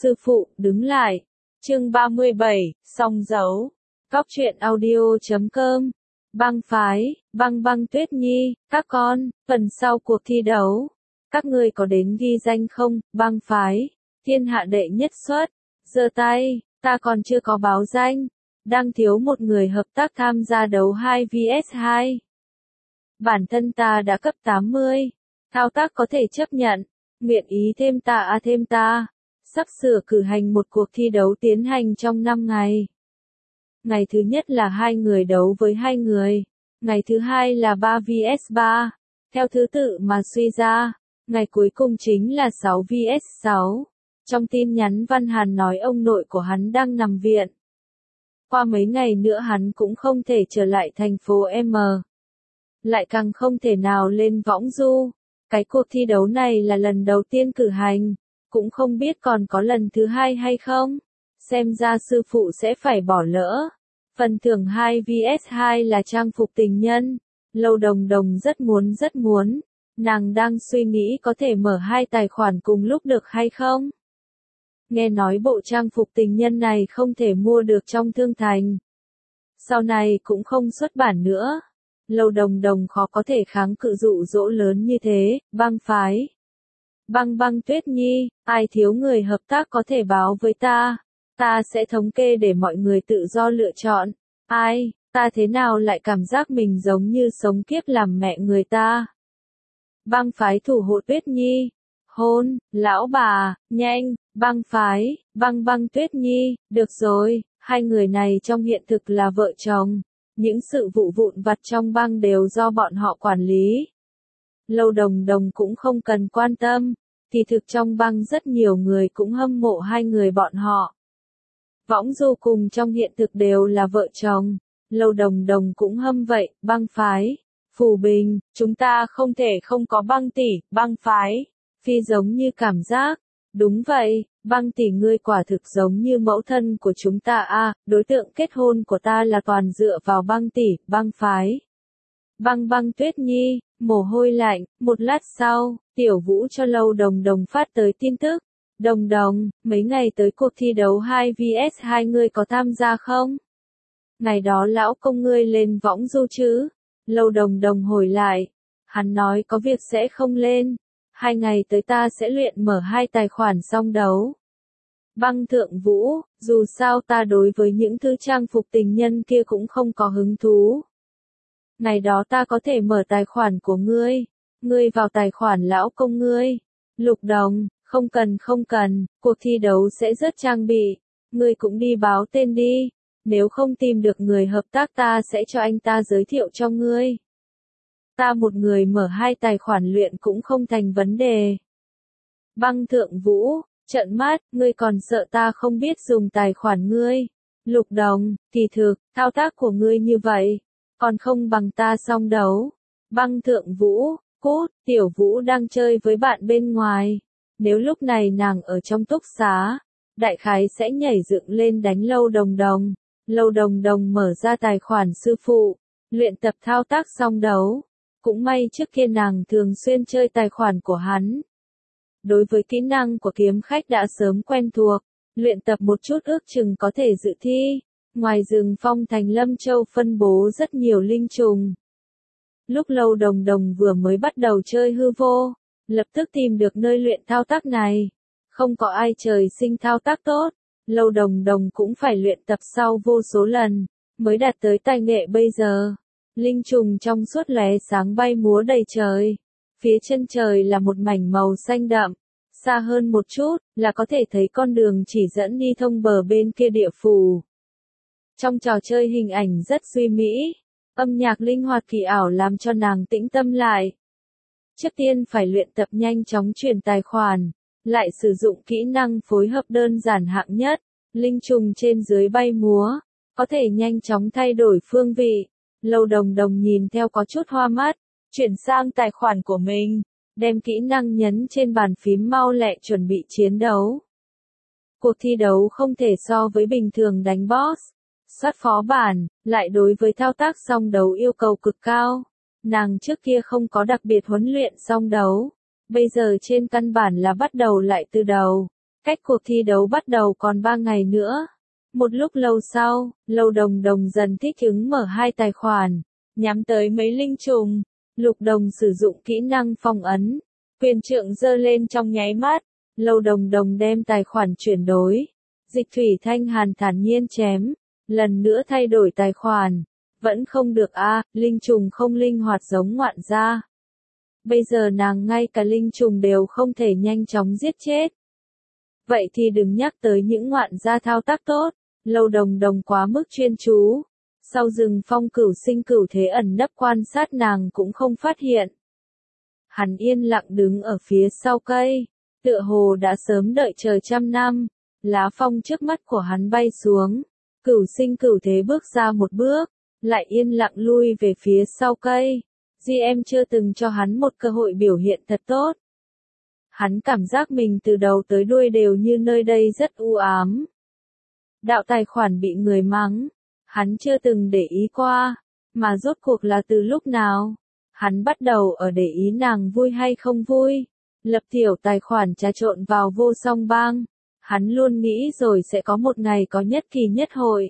sư phụ, đứng lại. Chương 37, song dấu. Cóc truyện audio.com. Băng phái, băng tuyết nhi, các con, phần sau cuộc thi đấu. Các ngươi có đến ghi danh không? Băng phái, thiên hạ đệ nhất xuất. Giơ tay, ta còn chưa có báo danh. Đang thiếu một người hợp tác tham gia đấu 2 vs 2. Bản thân ta đã cấp 80. Thao tác có thể chấp nhận. Nguyện ý thêm ta. Sắp sửa cử hành một cuộc thi đấu tiến hành trong 5 ngày. Ngày thứ nhất là 2 người đấu với 2 người. Ngày thứ hai là 3 vs 3. Theo thứ tự mà suy ra. Ngày cuối cùng chính là 6 vs 6. Trong tin nhắn Văn Hàn nói ông nội của hắn đang nằm viện. Qua mấy ngày nữa hắn cũng không thể trở lại thành phố M. Lại càng không thể nào lên võng du. Cái cuộc thi đấu này là lần đầu tiên cử hành. Cũng không biết còn có lần thứ hai hay không. Xem ra sư phụ sẽ phải bỏ lỡ. Phần thưởng 2 vs 2 là trang phục tình nhân. Lâu Đồng Đồng rất muốn. Nàng đang suy nghĩ có thể mở 2 tài khoản cùng lúc được hay không. Nghe nói bộ trang phục tình nhân này không thể mua được trong thương thành. Sau này cũng không xuất bản nữa. Lâu Đồng Đồng khó có thể kháng cự dụ dỗ lớn như thế. Băng phái, băng tuyết nhi, ai thiếu người hợp tác có thể báo với ta. Ta sẽ thống kê để mọi người tự do lựa chọn. Ai, ta thế nào lại cảm giác mình giống như sống kiếp làm mẹ người ta. Băng phái thủ hộ tuyết nhi. Hôn, lão bà, nhanh, băng phái, băng tuyết nhi, được rồi, 2 người này trong hiện thực là vợ chồng. Những sự vụ vụn vặt trong băng đều do bọn họ quản lý. Lâu Đồng Đồng cũng không cần quan tâm, thì thực trong băng rất nhiều người cũng hâm mộ 2 người bọn họ. Võng du cùng trong hiện thực đều là vợ chồng, Lâu Đồng Đồng cũng hâm vậy. Băng phái, Phù Bình, chúng ta không thể không có Băng tỷ. Băng phái, Phi giống như cảm giác. Đúng vậy, Băng tỷ ngươi quả thực giống như mẫu thân của chúng ta a. Đối tượng kết hôn của ta là toàn dựa vào Băng tỷ. Băng phái, băng tuyết nhi, mồ hôi lạnh. Một lát sau, Tiểu Vũ cho Lâu Đồng Đồng phát tới tin tức. Đồng Đồng, mấy ngày tới cuộc thi đấu 2 vs 2 ngươi có tham gia không? Ngày đó lão công ngươi lên võng du chứ? Lâu Đồng Đồng hồi lại. Hắn nói có việc sẽ không lên. 2 ngày tới ta sẽ luyện mở 2 tài khoản song đấu. Băng Thượng Vũ, dù sao ta đối với những thứ trang phục tình nhân kia cũng không có hứng thú. Ngày đó ta có thể mở tài khoản của ngươi. Ngươi vào tài khoản lão công ngươi. Lục Đồng, không cần, cuộc thi đấu sẽ rất trang bị. Ngươi cũng đi báo tên đi. Nếu không tìm được người hợp tác ta sẽ cho anh ta giới thiệu cho ngươi. Ta một người mở 2 tài khoản luyện cũng không thành vấn đề. Băng Thượng Vũ, trợn mắt, ngươi còn sợ ta không biết dùng tài khoản ngươi. Lục Đồng, kỳ thực, thao tác của ngươi như vậy, còn không bằng ta song đấu. Băng Thượng Vũ, cút, Tiểu Vũ đang chơi với bạn bên ngoài. Nếu lúc này nàng ở trong túc xá, đại khái sẽ nhảy dựng lên đánh Lâu Đồng Đồng. Lâu Đồng Đồng mở ra tài khoản sư phụ, luyện tập thao tác song đấu. Cũng may trước kia nàng thường xuyên chơi tài khoản của hắn. Đối với kỹ năng của kiếm khách đã sớm quen thuộc, luyện tập một chút ước chừng có thể dự thi. Ngoài rừng Phong Thành Lâm Châu phân bố rất nhiều linh trùng. Lúc Lâu Đồng Đồng vừa mới bắt đầu chơi hư vô, lập tức tìm được nơi luyện thao tác này. Không có ai trời sinh thao tác tốt, Lâu Đồng Đồng cũng phải luyện tập sau vô số lần, mới đạt tới tài nghệ bây giờ. Linh trùng trong suốt lóe sáng bay múa đầy trời. Phía chân trời là một mảnh màu xanh đậm. Xa hơn một chút, là có thể thấy con đường chỉ dẫn đi thông bờ bên kia địa phủ. Trong trò chơi hình ảnh rất duy mỹ. Âm nhạc linh hoạt kỳ ảo làm cho nàng tĩnh tâm lại. Trước tiên phải luyện tập nhanh chóng chuyển tài khoản. Lại sử dụng kỹ năng phối hợp đơn giản hạng nhất. Linh trùng trên dưới bay múa. Có thể nhanh chóng thay đổi phương vị. Lâu Đồng Đồng nhìn theo có chút hoa mắt, chuyển sang tài khoản của mình, đem kỹ năng nhấn trên bàn phím mau lẹ chuẩn bị chiến đấu. Cuộc thi đấu không thể so với bình thường đánh boss, soát phó bản, lại đối với thao tác song đấu yêu cầu cực cao. Nàng trước kia không có đặc biệt huấn luyện song đấu, bây giờ trên căn bản là bắt đầu lại từ đầu. Cách cuộc thi đấu bắt đầu còn 3 ngày nữa. Một lúc lâu sau, Lâu Đồng Đồng dần thích ứng mở 2 tài khoản, nhắm tới mấy linh trùng. Lục Đồng sử dụng kỹ năng phong ấn, quyền trượng giơ lên trong nháy mắt. Lâu Đồng Đồng đem tài khoản chuyển đổi. Dịch Thủy Thanh Hàn thản nhiên chém, lần nữa thay đổi tài khoản. Vẫn không được linh trùng không linh hoạt giống ngoạn gia. Bây giờ nàng ngay cả linh trùng đều không thể nhanh chóng giết chết. Vậy thì đừng nhắc tới những ngoạn gia thao tác tốt. Lâu Đồng Đồng quá mức chuyên chú. Sau rừng phong cửu sinh cửu thế ẩn nấp quan sát nàng cũng không phát hiện. Hắn yên lặng đứng ở phía sau cây, tựa hồ đã sớm đợi chờ trăm năm. Lá phong trước mắt của hắn bay xuống. Cửu sinh cửu thế bước ra một bước, lại yên lặng lui về phía sau cây. GM chưa từng cho hắn một cơ hội biểu hiện thật tốt. Hắn cảm giác mình từ đầu tới đuôi đều như nơi đây rất u ám. Đạo tài khoản bị người mắng, hắn chưa từng để ý qua, mà rốt cuộc là từ lúc nào? Hắn bắt đầu ở để ý nàng vui hay không vui. Lập tiểu tài khoản trà trộn vào vô song bang. Hắn luôn nghĩ rồi sẽ có một ngày có nhất kỳ nhất hội.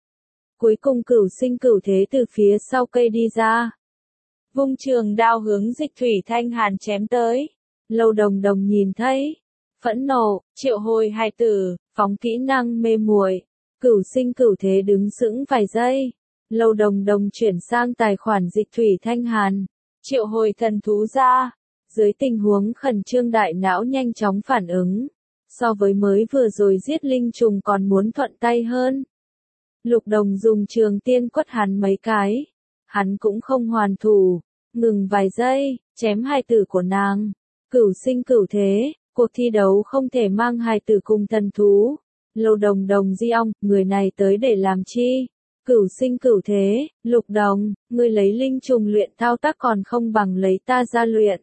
Cuối cùng cửu sinh cửu thế từ phía sau cây đi ra. Vung trường đao hướng Dịch Thủy Thanh Hàn chém tới. Lâu Đồng Đồng nhìn thấy. Phẫn nộ, triệu hồi hài tử, phóng kỹ năng mê muội. Cửu sinh cửu thế đứng sững vài giây. Lâu Đồng Đồng chuyển sang tài khoản Dịch Thủy Thanh Hàn. Triệu hồi thần thú ra. Dưới tình huống khẩn trương đại não nhanh chóng phản ứng. So với mới vừa rồi giết linh trùng còn muốn thuận tay hơn. Lục Đồng dùng trường tiên quất hắn mấy cái. Hắn cũng không hoàn thủ. Ngừng vài giây, chém hài tử của nàng. Cửu sinh cửu thế, cuộc thi đấu không thể mang hài tử cùng thần thú. Lâu Đồng Đồng di ong, người này tới để làm chi? Cửu sinh cửu thế, Lục Đồng, ngươi lấy linh trùng luyện thao tác còn không bằng lấy ta ra luyện.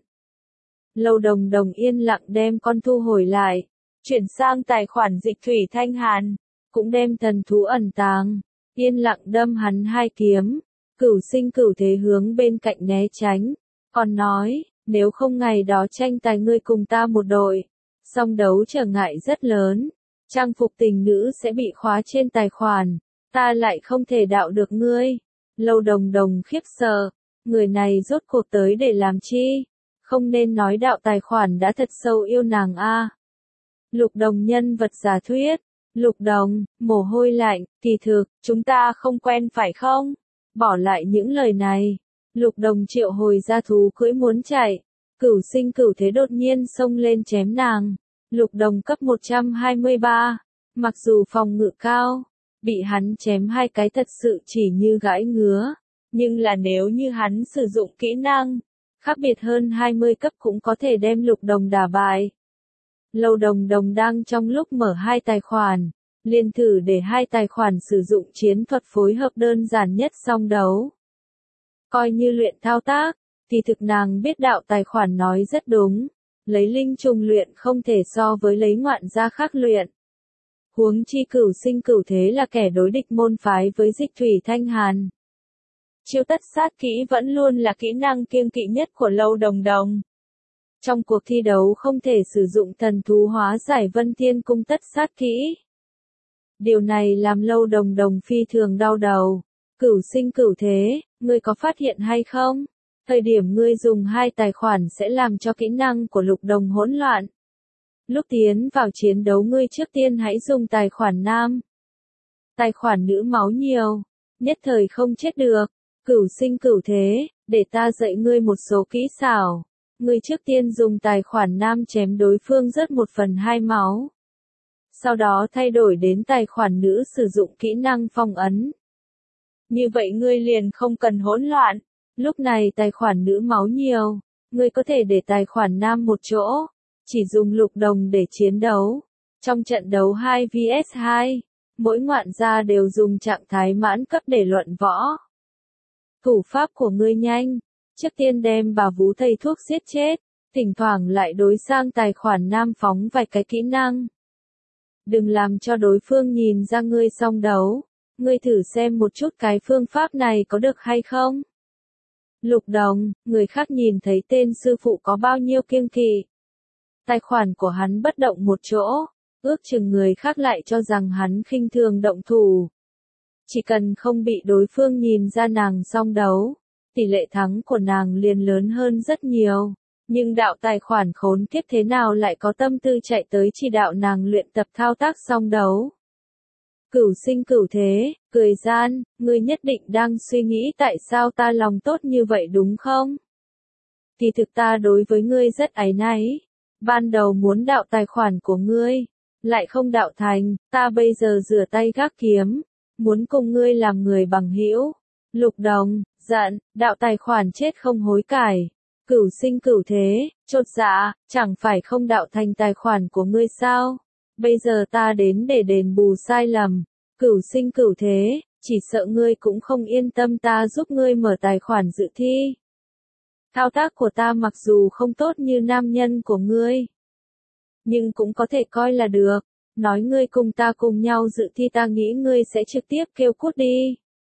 Lâu Đồng Đồng yên lặng đem con thu hồi lại. Chuyển sang tài khoản Dịch Thủy Thanh Hàn. Cũng đem thần thú ẩn tàng. Yên lặng đâm hắn 2 kiếm. Cửu sinh cửu thế hướng bên cạnh né tránh. Còn nói, nếu không ngày đó tranh tài ngươi cùng ta một đội. Song đấu trở ngại rất lớn. Trang phục tình nữ sẽ bị khóa trên tài khoản. Ta lại không thể đạo được ngươi. Lâu Đồng Đồng khiếp sợ. Người này rốt cuộc tới để làm chi? Không nên nói đạo tài khoản đã thật sâu yêu nàng Lục Đồng nhân vật giả thuyết. Lục Đồng, mồ hôi lạnh, kỳ thực, chúng ta không quen phải không? Bỏ lại những lời này. Lục Đồng triệu hồi ra thú cưỡi muốn chạy. Cửu sinh cửu thế đột nhiên xông lên chém nàng. Lục Đồng cấp 123. Mặc dù phòng ngự cao, bị hắn chém 2 cái thật sự chỉ như gãi ngứa. Nhưng là nếu như hắn sử dụng kỹ năng, khác biệt hơn 20 cấp cũng có thể đem Lục Đồng đả bại. Lâu Đồng Đồng đang trong lúc mở 2 tài khoản, liền thử để 2 tài khoản sử dụng chiến thuật phối hợp đơn giản nhất song đấu. Coi như luyện thao tác, thì thực nàng biết đạo tài khoản nói rất đúng, lấy linh trùng luyện không thể so với lấy ngoạn gia khác luyện. Huống chi cửu sinh cửu thế là kẻ đối địch môn phái với Dịch Thủy Thanh Hàn. Chiêu tất sát kỹ vẫn luôn là kỹ năng kiêng kỵ nhất của Lâu Đồng Đồng. Trong cuộc thi đấu không thể sử dụng thần thú hóa giải Vân Thiên Cung tất sát kỹ. Điều này làm Lâu Đồng Đồng phi thường đau đầu. Cửu sinh cửu thế, ngươi có phát hiện hay không? Thời điểm ngươi dùng 2 tài khoản sẽ làm cho kỹ năng của Lục Đồng hỗn loạn. Lúc tiến vào chiến đấu ngươi trước tiên hãy dùng tài khoản nam. Tài khoản nữ máu nhiều, nhất thời không chết được. Cửu sinh cửu thế, để ta dạy ngươi một số kỹ xảo. Ngươi trước tiên dùng tài khoản nam chém đối phương rớt 1/2 máu. Sau đó thay đổi đến tài khoản nữ sử dụng kỹ năng phong ấn. Như vậy ngươi liền không cần hỗn loạn. Lúc này tài khoản nữ máu nhiều, ngươi có thể để tài khoản nam một chỗ. Chỉ dùng Lục Đồng để chiến đấu. Trong trận đấu 2 vs 2, mỗi ngoạn gia đều dùng trạng thái mãn cấp để luận võ. Thủ pháp của ngươi nhanh. Trước tiên đem bà vú thầy thuốc giết chết, thỉnh thoảng lại đối sang tài khoản nam phóng vài cái kỹ năng. Đừng làm cho đối phương nhìn ra ngươi song đấu. Ngươi thử xem một chút cái phương pháp này có được hay không? Lục Đồng, người khác nhìn thấy tên sư phụ có bao nhiêu kiêng kỵ. Tài khoản của hắn bất động một chỗ. ước chừng người khác lại cho rằng hắn khinh thường động thủ. Chỉ cần không bị đối phương nhìn ra nàng song đấu, tỷ lệ thắng của nàng liền lớn hơn rất nhiều. Nhưng đạo tài khoản khốn kiếp thế nào lại có tâm tư chạy tới chỉ đạo nàng luyện tập thao tác song đấu. Cửu sinh cửu thế, cười gian, ngươi nhất định đang suy nghĩ tại sao ta lòng tốt như vậy đúng không? Thì thực ta đối với ngươi rất áy náy. Ban đầu muốn đạo tài khoản của ngươi, lại không đạo thành, ta bây giờ rửa tay gác kiếm, muốn cùng ngươi làm người bằng hữu. Lục Đồng, giận, đạo tài khoản chết không hối cải. Cửu sinh cửu thế, chột dạ, chẳng phải không đạo thành tài khoản của ngươi sao? Bây giờ ta đến để đền bù sai lầm. Cửu sinh cửu thế, chỉ sợ ngươi cũng không yên tâm ta giúp ngươi mở tài khoản dự thi. Thao tác của ta mặc dù không tốt như nam nhân của ngươi, nhưng cũng có thể coi là được. Nói ngươi cùng ta cùng nhau dự thi, ta nghĩ ngươi sẽ trực tiếp kêu cút đi.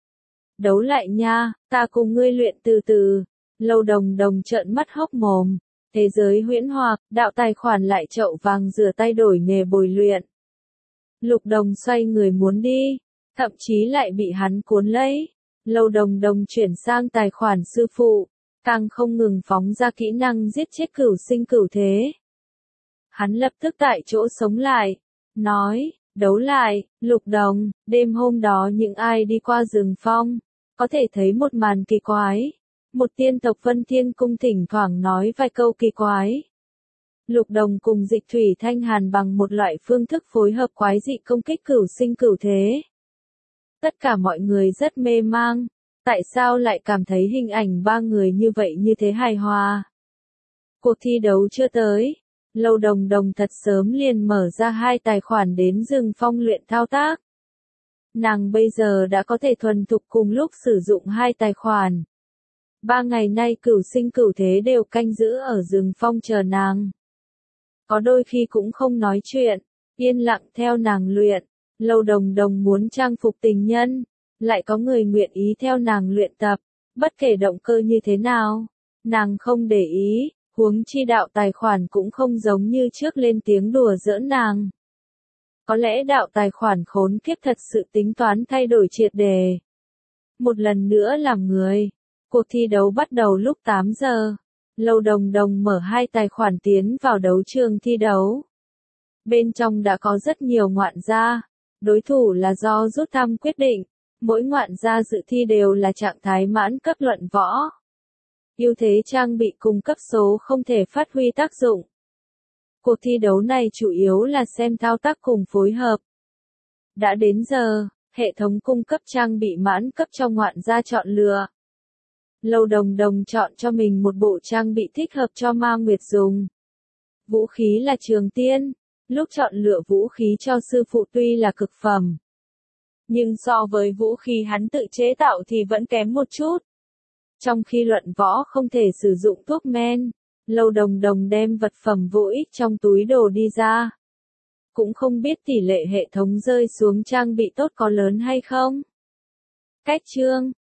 Đấu lại nha, ta cùng ngươi luyện từ từ. Lâu Đồng Đồng trợn mắt hốc mồm. Thế giới huyễn hoặc, đạo tài khoản lại chậu vàng rửa tay đổi nghề bồi luyện. Lục Đồng xoay người muốn đi, thậm chí lại bị hắn cuốn lấy. Lâu Đồng Đồng chuyển sang tài khoản sư phụ, càng không ngừng phóng ra kỹ năng giết chết cửu sinh cửu thế. Hắn lập tức tại chỗ sống lại, nói, đấu lại, Lục Đồng, đêm hôm đó những ai đi qua rừng phong, có thể thấy một màn kỳ quái. Một tiên tộc Vân Thiên Cung thỉnh thoảng nói vài câu kỳ quái. Lục Đồng cùng Dịch Thủy Thanh Hàn bằng một loại phương thức phối hợp quái dị công kích cửu sinh cửu thế. Tất cả mọi người rất mê mang, tại sao lại cảm thấy hình ảnh ba người như vậy như thế hài hòa. Cuộc thi đấu chưa tới, Lâu Đồng Đồng thật sớm liền mở ra 2 tài khoản đến rừng phong luyện thao tác. Nàng bây giờ đã có thể thuần thục cùng lúc sử dụng 2 tài khoản. 3 ngày nay cửu sinh cửu thế đều canh giữ ở rừng phong chờ nàng. Có đôi khi cũng không nói chuyện, yên lặng theo nàng luyện. Lâu Đồng Đồng muốn trang phục tình nhân, lại có người nguyện ý theo nàng luyện tập, bất kể động cơ như thế nào, nàng không để ý, huống chi đạo tài khoản cũng không giống như trước lên tiếng đùa giỡn nàng. Có lẽ đạo tài khoản khốn kiếp thật sự tính toán thay đổi triệt đề. Một lần nữa làm người. Cuộc thi đấu bắt đầu lúc 8 giờ. Lâu Đồng Đồng mở 2 tài khoản tiến vào đấu trường thi đấu. Bên trong đã có rất nhiều ngoạn gia. Đối thủ là do rút thăm quyết định. Mỗi ngoạn gia dự thi đều là trạng thái mãn cấp luận võ. Ưu thế trang bị cùng cấp số không thể phát huy tác dụng. Cuộc thi đấu này chủ yếu là xem thao tác cùng phối hợp. Đã đến giờ, hệ thống cung cấp trang bị mãn cấp cho ngoạn gia chọn lựa. Lâu Đồng Đồng chọn cho mình một bộ trang bị thích hợp cho Ma Nguyệt dùng. Vũ khí là trường tiên. Lúc chọn lựa vũ khí cho sư phụ tuy là cực phẩm, nhưng so với vũ khí hắn tự chế tạo thì vẫn kém một chút. Trong khi luận võ không thể sử dụng thuốc men, Lâu Đồng Đồng đem vật phẩm vô ích trong túi đồ đi ra. Cũng không biết tỷ lệ hệ thống rơi xuống trang bị tốt có lớn hay không. Cách chương